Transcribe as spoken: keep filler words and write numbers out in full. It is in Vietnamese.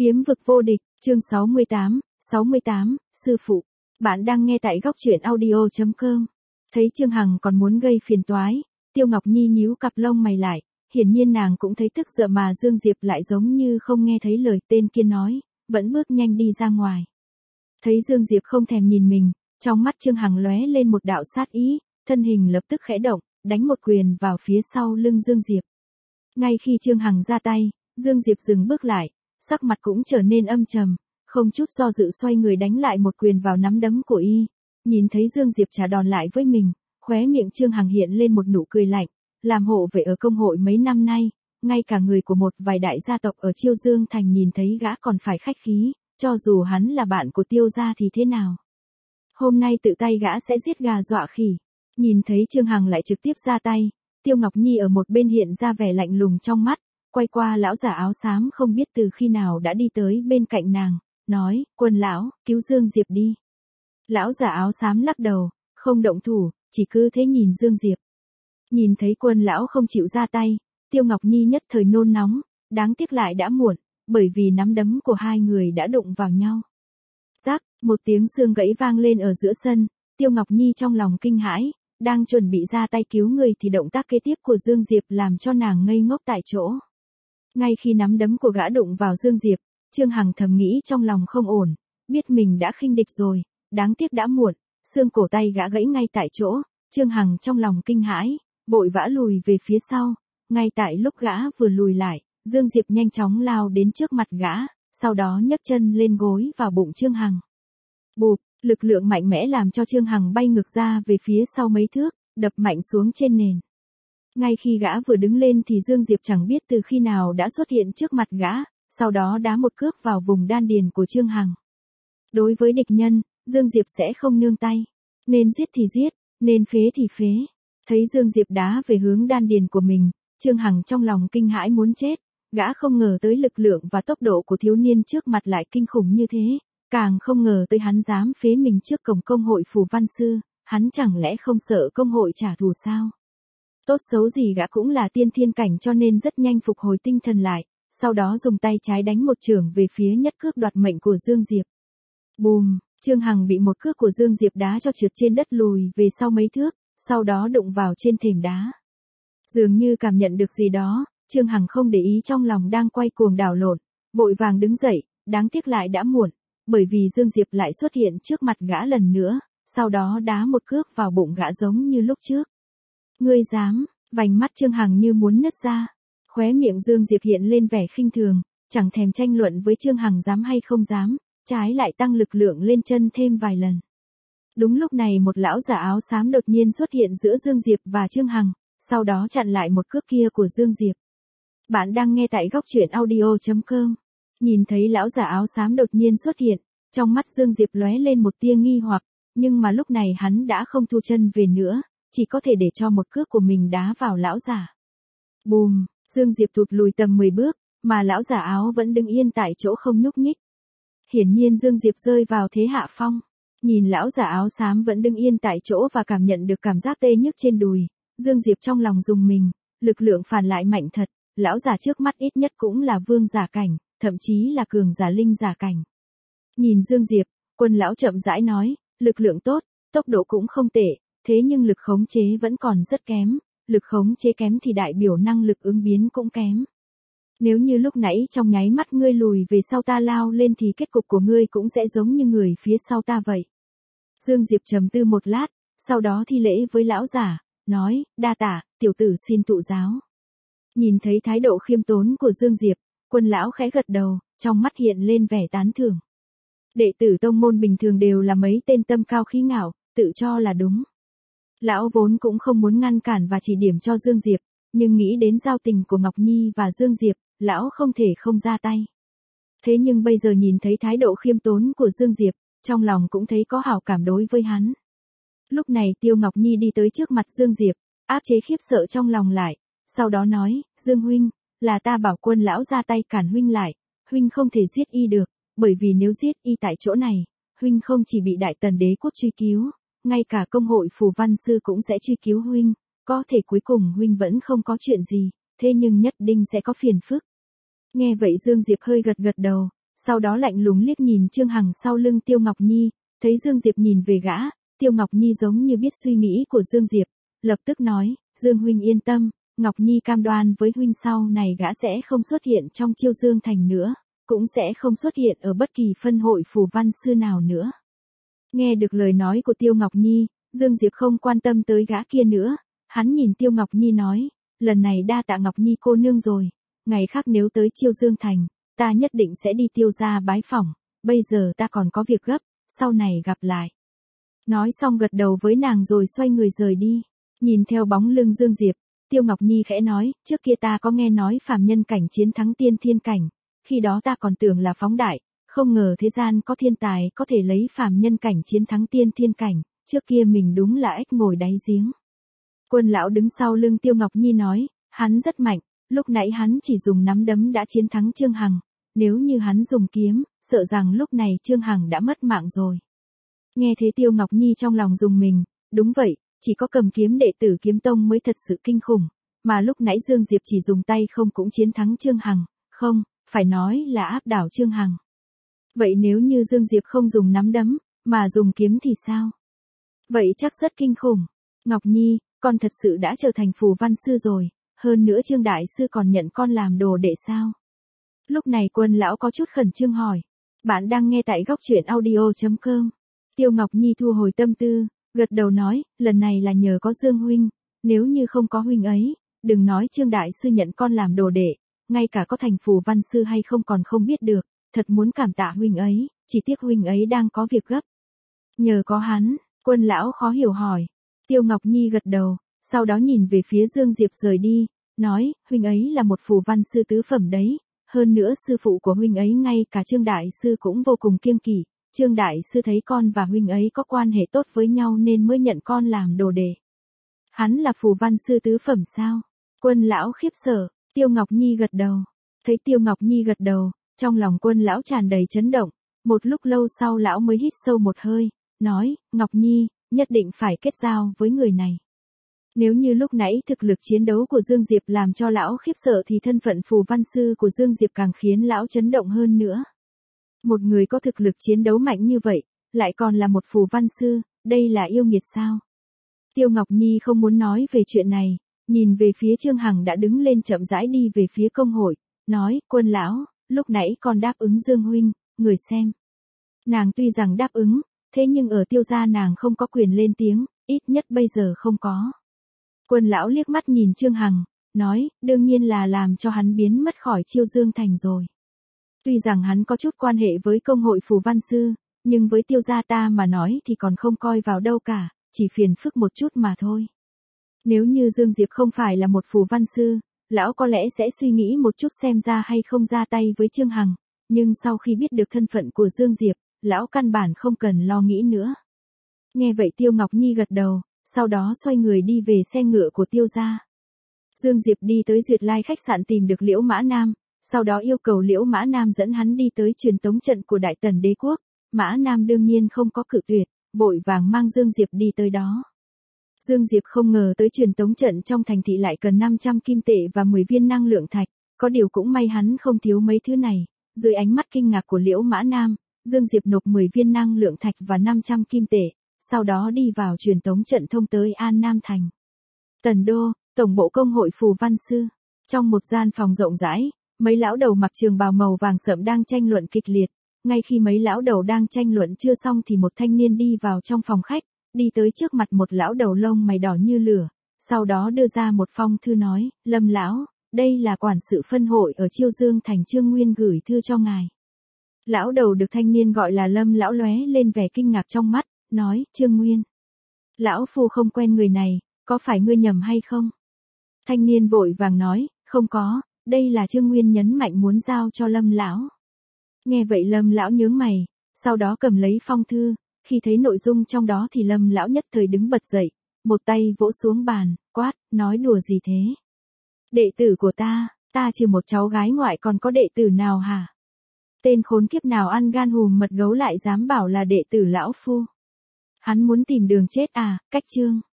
Kiếm vực vô địch, chương sáu mươi tám, sáu mươi tám, sư phụ. Bạn đang nghe tại góc truyện audio chấm com. Thấy Trương Hằng còn muốn gây phiền toái, Tiêu Ngọc Nhi nhíu cặp lông mày lại, hiển nhiên nàng cũng thấy tức giận mà Dương Diệp lại giống như không nghe thấy lời tên kia nói, vẫn bước nhanh đi ra ngoài. Thấy Dương Diệp không thèm nhìn mình, trong mắt Trương Hằng lóe lên một đạo sát ý, thân hình lập tức khẽ động, đánh một quyền vào phía sau lưng Dương Diệp. Ngay khi Trương Hằng ra tay, Dương Diệp dừng bước lại, sắc mặt cũng trở nên âm trầm, không chút do dự xoay người đánh lại một quyền vào nắm đấm của y. Nhìn thấy Dương Diệp trả đòn lại với mình, khóe miệng Trương Hằng hiện lên một nụ cười lạnh, làm hộ vệ ở công hội mấy năm nay, ngay cả người của một vài đại gia tộc ở Chiêu Dương Thành nhìn thấy gã còn phải khách khí, cho dù hắn là bạn của Tiêu gia thì thế nào. Hôm nay tự tay gã sẽ giết gà dọa khỉ. Nhìn thấy Trương Hằng lại trực tiếp ra tay, Tiêu Ngọc Nhi ở một bên hiện ra vẻ lạnh lùng trong mắt, quay qua lão giả áo xám không biết từ khi nào đã đi tới bên cạnh nàng, nói, Quân lão, cứu Dương Diệp đi. Lão giả áo xám lắc đầu, không động thủ, chỉ cứ thế nhìn Dương Diệp. Nhìn thấy Quân lão không chịu ra tay, Tiêu Ngọc Nhi nhất thời nôn nóng, đáng tiếc lại đã muộn, bởi vì nắm đấm của hai người đã đụng vào nhau. Rắc, một tiếng xương gãy vang lên ở giữa sân, Tiêu Ngọc Nhi trong lòng kinh hãi, đang chuẩn bị ra tay cứu người thì động tác kế tiếp của Dương Diệp làm cho nàng ngây ngốc tại chỗ. Ngay khi nắm đấm của gã đụng vào Dương Diệp, Trương Hằng thầm nghĩ trong lòng không ổn, biết mình đã khinh địch rồi, đáng tiếc đã muộn, xương cổ tay gã gãy ngay tại chỗ, Trương Hằng trong lòng kinh hãi, vội vã lùi về phía sau, ngay tại lúc gã vừa lùi lại, Dương Diệp nhanh chóng lao đến trước mặt gã, sau đó nhấc chân lên gối vào bụng Trương Hằng. Bụp, lực lượng mạnh mẽ làm cho Trương Hằng bay ngược ra về phía sau mấy thước, đập mạnh xuống trên nền. Ngay khi gã vừa đứng lên thì Dương Diệp chẳng biết từ khi nào đã xuất hiện trước mặt gã, sau đó đá một cước vào vùng đan điền của Trương Hằng. Đối với địch nhân, Dương Diệp sẽ không nương tay. Nên giết thì giết, nên phế thì phế. Thấy Dương Diệp đá về hướng đan điền của mình, Trương Hằng trong lòng kinh hãi muốn chết. Gã không ngờ tới lực lượng và tốc độ của thiếu niên trước mặt lại kinh khủng như thế. Càng không ngờ tới hắn dám phế mình trước cổng công hội Phù Văn Sư. Hắn chẳng lẽ không sợ công hội trả thù sao? Tốt xấu gì gã cũng là tiên thiên cảnh cho nên rất nhanh phục hồi tinh thần lại, sau đó dùng tay trái đánh một chưởng về phía nhất cước đoạt mệnh của Dương Diệp. Bùm, Trương Hằng bị một cước của Dương Diệp đá cho trượt trên đất lùi về sau mấy thước, sau đó đụng vào trên thềm đá. Dường như cảm nhận được gì đó, Trương Hằng không để ý trong lòng đang quay cuồng đảo lộn, vội vàng đứng dậy, đáng tiếc lại đã muộn, bởi vì Dương Diệp lại xuất hiện trước mặt gã lần nữa, sau đó đá một cước vào bụng gã giống như lúc trước. Ngươi dám, vành mắt Trương Hằng như muốn nứt ra. Khóe miệng Dương Diệp hiện lên vẻ khinh thường, chẳng thèm tranh luận với Trương Hằng dám hay không dám, trái lại tăng lực lượng lên chân thêm vài lần. Đúng lúc này một lão giả áo xám đột nhiên xuất hiện giữa Dương Diệp và Trương Hằng, sau đó chặn lại một cước kia của Dương Diệp. Bạn đang nghe tại góc truyện audio chấm com. Nhìn thấy lão giả áo xám đột nhiên xuất hiện, trong mắt Dương Diệp lóe lên một tia nghi hoặc, nhưng mà lúc này hắn đã không thu chân về nữa. Chỉ có thể để cho một cước của mình đá vào lão giả. Bùm, Dương Diệp thụt lùi tầm mười bước, mà lão giả áo vẫn đứng yên tại chỗ không nhúc nhích. Hiển nhiên Dương Diệp rơi vào thế hạ phong. Nhìn lão giả áo xám vẫn đứng yên tại chỗ và cảm nhận được cảm giác tê nhức trên đùi, Dương Diệp trong lòng rùng mình, lực lượng phản lại mạnh thật, lão giả trước mắt ít nhất cũng là vương giả cảnh, thậm chí là cường giả linh giả cảnh. Nhìn Dương Diệp, Quân lão chậm rãi nói, lực lượng tốt, tốc độ cũng không tệ. Thế nhưng lực khống chế vẫn còn rất kém, lực khống chế kém thì đại biểu năng lực ứng biến cũng kém. Nếu như lúc nãy trong nháy mắt ngươi lùi về sau ta lao lên thì kết cục của ngươi cũng sẽ giống như người phía sau ta vậy. Dương Diệp trầm tư một lát, sau đó thi lễ với lão giả, nói, đa tạ, tiểu tử xin thụ giáo. Nhìn thấy thái độ khiêm tốn của Dương Diệp, Quân lão khẽ gật đầu, trong mắt hiện lên vẻ tán thưởng. Đệ tử tông môn bình thường đều là mấy tên tâm cao khí ngạo, tự cho là đúng. Lão vốn cũng không muốn ngăn cản và chỉ điểm cho Dương Diệp, nhưng nghĩ đến giao tình của Ngọc Nhi và Dương Diệp, lão không thể không ra tay. Thế nhưng bây giờ nhìn thấy thái độ khiêm tốn của Dương Diệp, trong lòng cũng thấy có hảo cảm đối với hắn. Lúc này Tiêu Ngọc Nhi đi tới trước mặt Dương Diệp, áp chế khiếp sợ trong lòng lại, sau đó nói, Dương huynh, là ta bảo Quân lão ra tay cản huynh lại, huynh không thể giết y được, bởi vì nếu giết y tại chỗ này, huynh không chỉ bị Đại Tần đế quốc truy cứu, ngay cả công hội Phù Văn Sư cũng sẽ truy cứu huynh, có thể cuối cùng huynh vẫn không có chuyện gì, thế nhưng nhất định sẽ có phiền phức. Nghe vậy Dương Diệp hơi gật gật đầu, sau đó lạnh lùng liếc nhìn Trương Hằng sau lưng Tiêu Ngọc Nhi, thấy Dương Diệp nhìn về gã, Tiêu Ngọc Nhi giống như biết suy nghĩ của Dương Diệp, lập tức nói, Dương huynh yên tâm, Ngọc Nhi cam đoan với huynh sau này gã sẽ không xuất hiện trong Chiêu Dương Thành nữa, cũng sẽ không xuất hiện ở bất kỳ phân hội phù văn sư nào nữa. Nghe được lời nói của Tiêu Ngọc Nhi, Dương Diệp không quan tâm tới gã kia nữa, hắn nhìn Tiêu Ngọc Nhi nói, lần này đa tạ Ngọc Nhi cô nương rồi, ngày khác nếu tới Chiêu Dương Thành, ta nhất định sẽ đi Tiêu gia bái phỏng, bây giờ ta còn có việc gấp, sau này gặp lại. Nói xong gật đầu với nàng rồi xoay người rời đi, nhìn theo bóng lưng Dương Diệp, Tiêu Ngọc Nhi khẽ nói, trước kia ta có nghe nói phàm nhân cảnh chiến thắng tiên thiên cảnh, khi đó ta còn tưởng là phóng đại, không ngờ thế gian có thiên tài có thể lấy phàm nhân cảnh chiến thắng tiên thiên cảnh, trước kia mình đúng là ếch ngồi đáy giếng. Quân lão đứng sau lưng Tiêu Ngọc Nhi nói, hắn rất mạnh, lúc nãy hắn chỉ dùng nắm đấm đã chiến thắng Trương Hằng, nếu như hắn dùng kiếm, sợ rằng lúc này Trương Hằng đã mất mạng rồi. Nghe thế Tiêu Ngọc Nhi trong lòng dùng mình, đúng vậy, chỉ có cầm kiếm đệ tử kiếm tông mới thật sự kinh khủng, mà lúc nãy Dương Diệp chỉ dùng tay không cũng chiến thắng Trương Hằng, không, phải nói là áp đảo Trương Hằng. Vậy nếu như Dương Diệp không dùng nắm đấm, mà dùng kiếm thì sao? Vậy chắc rất kinh khủng. Ngọc Nhi, con thật sự đã trở thành phù văn sư rồi, hơn nữa Trương Đại Sư còn nhận con làm đồ đệ sao? Lúc này Quân lão có chút khẩn trương hỏi. Bạn đang nghe tại góc truyện audio chấm com. Tiêu Ngọc Nhi thu hồi tâm tư, gật đầu nói, lần này là nhờ có Dương huynh, nếu như không có huynh ấy, đừng nói Trương Đại Sư nhận con làm đồ đệ, ngay cả có thành phù văn sư hay không còn không biết được, thật muốn cảm tạ huynh ấy, chỉ tiếc huynh ấy đang có việc gấp. Nhờ có hắn, Quân lão khó hiểu hỏi. Tiêu Ngọc Nhi gật đầu, sau đó nhìn về phía Dương Diệp rời đi, nói, huynh ấy là một phù văn sư tứ phẩm đấy, hơn nữa sư phụ của huynh ấy ngay cả Trương Đại Sư cũng vô cùng kiêng kỵ, Trương Đại Sư thấy con và huynh ấy có quan hệ tốt với nhau nên mới nhận con làm đồ đệ. Hắn là phù văn sư tứ phẩm sao? Quân lão khiếp sợ, Tiêu Ngọc Nhi gật đầu, thấy Tiêu Ngọc Nhi gật đầu, trong lòng Quân lão tràn đầy chấn động, một lúc lâu sau lão mới hít sâu một hơi, nói, Ngọc Nhi, nhất định phải kết giao với người này. Nếu như lúc nãy thực lực chiến đấu của Dương Diệp làm cho lão khiếp sợ thì thân phận phù văn sư của Dương Diệp càng khiến lão chấn động hơn nữa. Một người có thực lực chiến đấu mạnh như vậy, lại còn là một phù văn sư, đây là yêu nghiệt sao? Tiêu Ngọc Nhi không muốn nói về chuyện này, nhìn về phía Trương Hằng đã đứng lên chậm rãi đi về phía công hội, nói, Quân lão, lúc nãy con đáp ứng Dương huynh, người xem. Nàng tuy rằng đáp ứng, thế nhưng ở Tiêu gia nàng không có quyền lên tiếng, ít nhất bây giờ không có. Quân lão liếc mắt nhìn Trương Hằng, nói, đương nhiên là làm cho hắn biến mất khỏi Chiêu Dương Thành rồi. Tuy rằng hắn có chút quan hệ với công hội phù văn sư, nhưng với Tiêu gia ta mà nói thì còn không coi vào đâu cả, chỉ phiền phức một chút mà thôi. Nếu như Dương Diệp không phải là một phù văn sư, lão có lẽ sẽ suy nghĩ một chút xem ra hay không ra tay với Trương Hằng, nhưng sau khi biết được thân phận của Dương Diệp, lão căn bản không cần lo nghĩ nữa. Nghe vậy Tiêu Ngọc Nhi gật đầu, sau đó xoay người đi về xe ngựa của Tiêu gia. Dương Diệp đi tới Duyệt Lai khách sạn tìm được Liễu Mã Nam, sau đó yêu cầu Liễu Mã Nam dẫn hắn đi tới truyền tống trận của Đại Tần Đế quốc. Mã Nam đương nhiên không có cự tuyệt, vội vàng mang Dương Diệp đi tới đó. Dương Diệp không ngờ tới truyền tống trận trong thành thị lại cần năm trăm kim tệ và mười viên năng lượng thạch, có điều cũng may hắn không thiếu mấy thứ này. Dưới ánh mắt kinh ngạc của Liễu Mã Nam, Dương Diệp nộp mười viên năng lượng thạch và năm trăm kim tệ, sau đó đi vào truyền tống trận thông tới An Nam Thành. Tần Đô, tổng bộ công hội phù văn sư. Trong một gian phòng rộng rãi, mấy lão đầu mặc trường bào màu vàng sẫm đang tranh luận kịch liệt. Ngay khi mấy lão đầu đang tranh luận chưa xong thì một thanh niên đi vào trong phòng khách, đi tới trước mặt một lão đầu lông mày đỏ như lửa, sau đó đưa ra một phong thư nói, Lâm lão, đây là quản sự phân hội ở Chiêu Dương Thành Trương Nguyên gửi thư cho ngài. Lão đầu được thanh niên gọi là Lâm lão lóe lên vẻ kinh ngạc trong mắt, nói, Trương Nguyên. Lão phu không quen người này, có phải ngươi nhầm hay không? Thanh niên vội vàng nói, không có, đây là Trương Nguyên nhấn mạnh muốn giao cho Lâm lão. Nghe vậy Lâm lão nhướng mày, sau đó cầm lấy phong thư, khi thấy nội dung trong đó thì Lâm lão nhất thời đứng bật dậy, một tay vỗ xuống bàn, quát, nói đùa gì thế? Đệ tử của ta, ta trừ một cháu gái ngoại còn có đệ tử nào hả? Tên khốn kiếp nào ăn gan hùm mật gấu lại dám bảo là đệ tử lão phu? Hắn muốn tìm đường chết à, cách chương.